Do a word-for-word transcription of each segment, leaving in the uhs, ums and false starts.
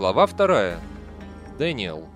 Глава вторая. Дэниел.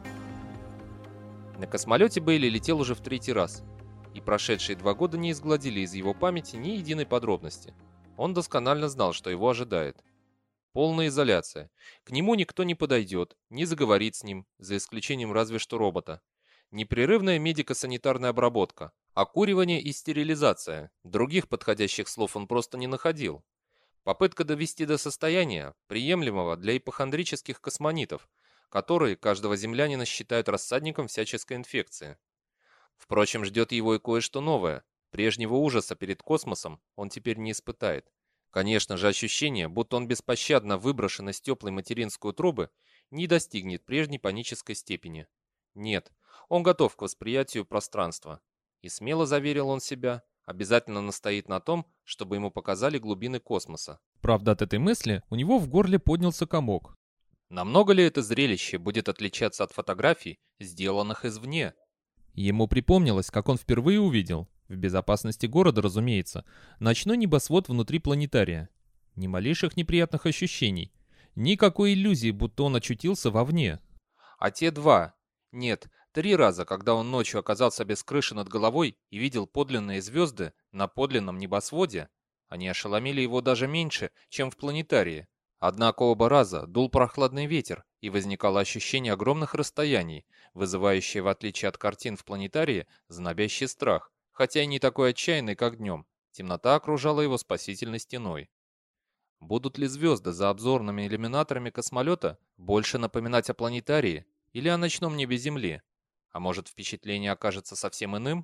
На космолете Бейли летел уже в третий раз, и прошедшие два года не изгладили из его памяти ни единой подробности. Он досконально знал, что его ожидает. Полная изоляция. К нему никто не подойдет, не заговорит с ним, за исключением разве что робота. Непрерывная медико-санитарная обработка, окуривание и стерилизация. Других подходящих слов он просто не находил. Попытка довести до состояния, приемлемого для ипохондрических космонитов, которые каждого землянина считают рассадником всяческой инфекции. Впрочем, ждет его и кое-что новое. Прежнего ужаса перед космосом он теперь не испытает. Конечно же, ощущение, будто он беспощадно выброшен из теплой материнской утробы, не достигнет прежней панической степени. Нет, он готов к восприятию пространства. И смело заверил он себя, обязательно настоит на том, чтобы ему показали глубины космоса. Правда, от этой мысли у него в горле поднялся комок. Намного ли это зрелище будет отличаться от фотографий, сделанных извне? Ему припомнилось, как он впервые увидел, в безопасности города, разумеется, ночной небосвод внутри планетария. Ни малейших неприятных ощущений, никакой иллюзии, будто он очутился вовне. А те два, нет, три раза, когда он ночью оказался без крыши над головой и видел подлинные звезды на подлинном небосводе, они ошеломили его даже меньше, чем в планетарии. Однако оба раза дул прохладный ветер, и возникало ощущение огромных расстояний, вызывающее, в отличие от картин в планетарии, знобящий страх, хотя и не такой отчаянный, как днем. Темнота окружала его спасительной стеной. Будут ли звезды за обзорными иллюминаторами космолета больше напоминать о планетарии или о ночном небе Земли? А может, впечатление окажется совсем иным?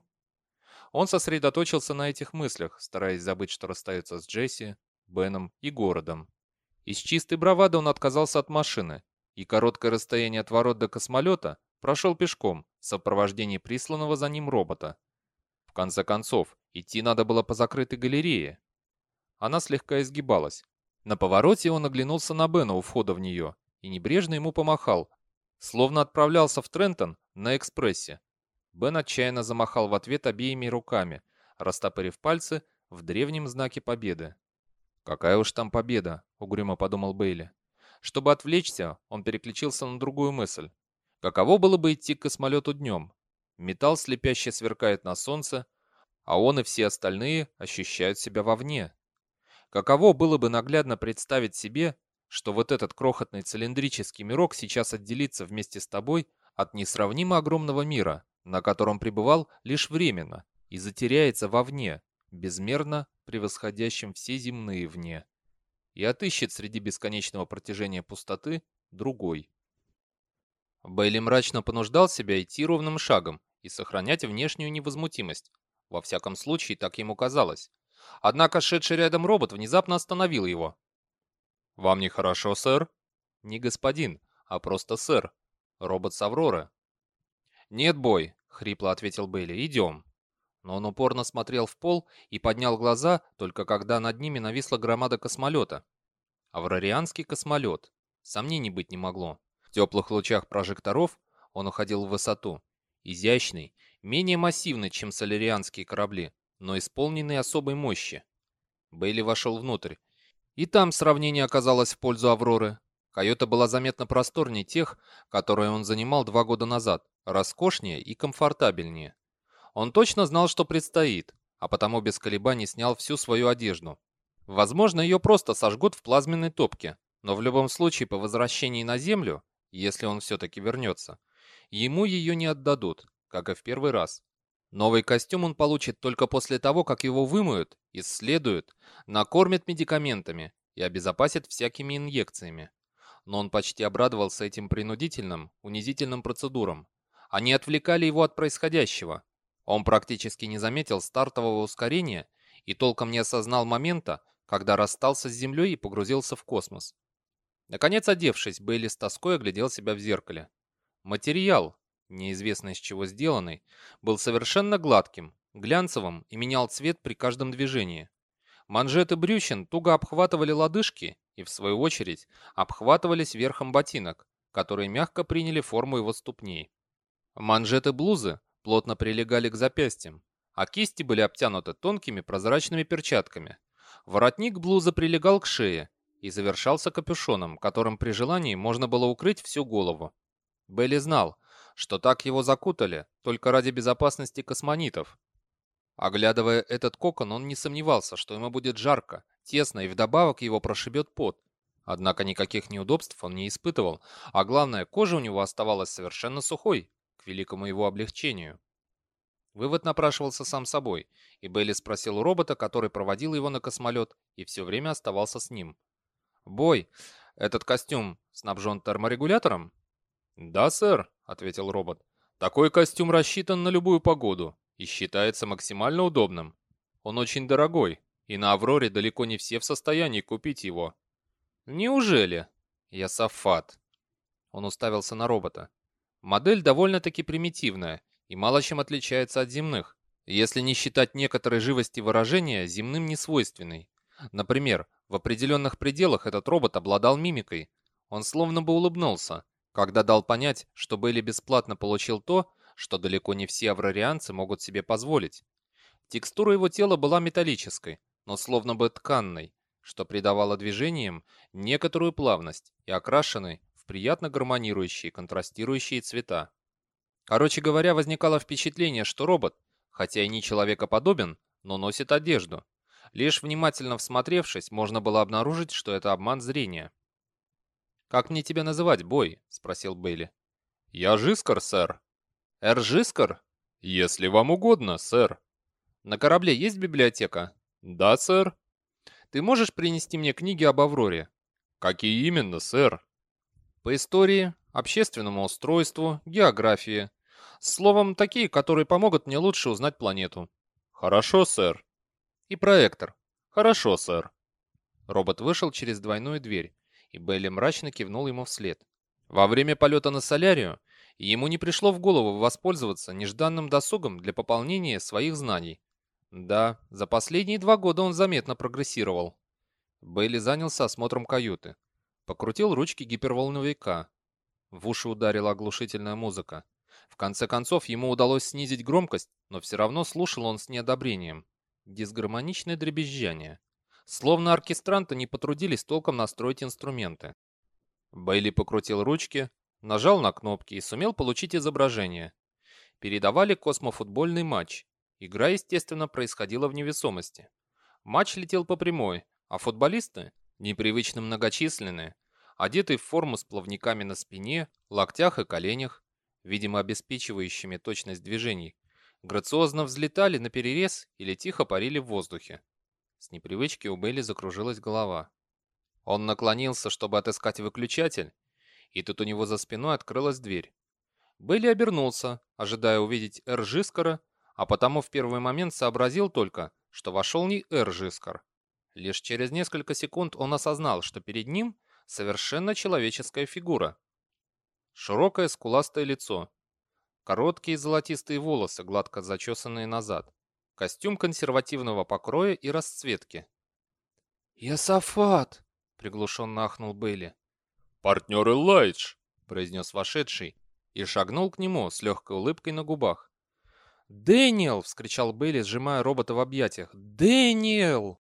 Он сосредоточился на этих мыслях, стараясь забыть, что расстается с Джесси, Беном и городом. Из чистой бравады он отказался от машины, и короткое расстояние от ворот до космолета прошел пешком в сопровождении присланного за ним робота. В конце концов, идти надо было по закрытой галерее. Она слегка изгибалась. На повороте он оглянулся на Бена у входа в нее и небрежно ему помахал, словно отправлялся в Трентон на экспрессе. Бен отчаянно замахал в ответ обеими руками, растопырив пальцы в древнем знаке победы. «Какая уж там победа», — угрюмо подумал Бейли. Чтобы отвлечься, он переключился на другую мысль. Каково было бы идти к космолету днем? Металл слепяще сверкает на солнце, а он и все остальные ощущают себя вовне. Каково было бы наглядно представить себе, что вот этот крохотный цилиндрический мирок сейчас отделится вместе с тобой от несравнимо огромного мира, на котором пребывал лишь временно, и затеряется вовне, безмерно превосходящим все земные вне, и отыщет среди бесконечного протяжения пустоты другой. Бейли мрачно понуждал себя идти ровным шагом и сохранять внешнюю невозмутимость. Во всяком случае, так ему казалось. Однако шедший рядом робот внезапно остановил его. «Вам нехорошо, сэр?» «Не господин, а просто сэр. Робот с Авроры». «Нет, бой», — хрипло ответил Бейли, — «идем». Но он упорно смотрел в пол и поднял глаза, только когда над ними нависла громада космолета. Аврарианский космолет. Сомнений быть не могло. В теплых лучах прожекторов он уходил в высоту. Изящный, менее массивный, чем солярианские корабли, но исполненный особой мощи. Бейли вошел внутрь. И там сравнение оказалось в пользу Авроры. Каюта была заметно просторнее тех, которые он занимал два года назад, роскошнее и комфортабельнее. Он точно знал, что предстоит, а потому без колебаний снял всю свою одежду. Возможно, ее просто сожгут в плазменной топке, но в любом случае по возвращении на Землю, если он все-таки вернется, ему ее не отдадут, как и в первый раз. Новый костюм он получит только после того, как его вымоют, исследуют, накормят медикаментами и обезопасят всякими инъекциями. Но он почти обрадовался этим принудительным, унизительным процедурам. Они отвлекали его от происходящего. Он практически не заметил стартового ускорения и толком не осознал момента, когда расстался с Землей и погрузился в космос. Наконец, одевшись, Бейли с тоской оглядел себя в зеркале. Материал, неизвестно из чего сделанный, был совершенно гладким, глянцевым и менял цвет при каждом движении. Манжеты брючин туго обхватывали лодыжки и, в свою очередь, обхватывались верхом ботинок, которые мягко приняли форму его ступней. Манжеты блузы плотно прилегали к запястьям, а кисти были обтянуты тонкими прозрачными перчатками. Воротник блузы прилегал к шее, и завершался капюшоном, которым при желании можно было укрыть всю голову. Бейли знал, что так его закутали только ради безопасности космонитов. Оглядывая этот кокон, он не сомневался, что ему будет жарко, тесно и вдобавок его прошибет пот. Однако никаких неудобств он не испытывал, а главное, кожа у него оставалась совершенно сухой, к великому его облегчению. Вывод напрашивался сам собой, и Бейли спросил у робота, который проводил его на космолет и все время оставался с ним. «Бой, этот костюм снабжен терморегулятором?» «Да, сэр», — ответил робот. «Такой костюм рассчитан на любую погоду и считается максимально удобным. Он очень дорогой, и на Авроре далеко не все в состоянии купить его». «Неужели?» «Я Сафат». Он уставился на робота. «Модель довольно-таки примитивная и мало чем отличается от земных, если не считать некоторой живости выражения земным несвойственной. Например, в определенных пределах этот робот обладал мимикой. Он словно бы улыбнулся, когда дал понять, что Бейли бесплатно получил то, что далеко не все аврарианцы могут себе позволить. Текстура его тела была металлической, но словно бы тканной, что придавало движениям некоторую плавность и окрашенной в приятно гармонирующие контрастирующие цвета. Короче говоря, возникало впечатление, что робот, хотя и не человекоподобен, но носит одежду. Лишь внимательно всмотревшись, можно было обнаружить, что это обман зрения. «Как мне тебя называть, Бой?» — спросил Бейли. «Я Жискар, сэр». «Эр Жискар?» «Если вам угодно, сэр». «На корабле есть библиотека?» «Да, сэр». «Ты можешь принести мне книги об Авроре?» «Какие именно, сэр?» «По истории, общественному устройству, географии. Словом, такие, которые помогут мне лучше узнать планету». «Хорошо, сэр». «И проектор». «Хорошо, сэр». Робот вышел через двойную дверь, и Бейли мрачно кивнул ему вслед. Во время полета на Солярию ему не пришло в голову воспользоваться нежданным досугом для пополнения своих знаний. Да, за последние два года он заметно прогрессировал. Бейли занялся осмотром каюты. Покрутил ручки гиперволновика. В уши ударила оглушительная музыка. В конце концов, ему удалось снизить громкость, но все равно слушал он с неодобрением. Дисгармоничное дребезжание. Словно оркестранты не потрудились толком настроить инструменты. Бейли покрутил ручки, нажал на кнопки и сумел получить изображение. Передавали космофутбольный матч. Игра, естественно, происходила в невесомости. Матч летел по прямой, а футболисты, непривычно многочисленные, одетые в форму с плавниками на спине, локтях и коленях, видимо, обеспечивающими точность движений, грациозно взлетали на перерез или тихо парили в воздухе. С непривычки у Бейли закружилась голова. Он наклонился, чтобы отыскать выключатель, и тут у него за спиной открылась дверь. Бейли обернулся, ожидая увидеть Эр Жискара, а потому в первый момент сообразил только, что вошел не Эр Жискар. Лишь через несколько секунд он осознал, что перед ним совершенно человеческая фигура. Широкое скуластое лицо, короткие золотистые волосы, гладко зачесанные назад, костюм консервативного покроя и расцветки. «Йосафат!» — приглушенно ахнул Бейли. «Партнер Элайдж!» — произнес вошедший и шагнул к нему с легкой улыбкой на губах. «Дэниел!» — вскричал Бейли, сжимая робота в объятиях. «Дэниел!»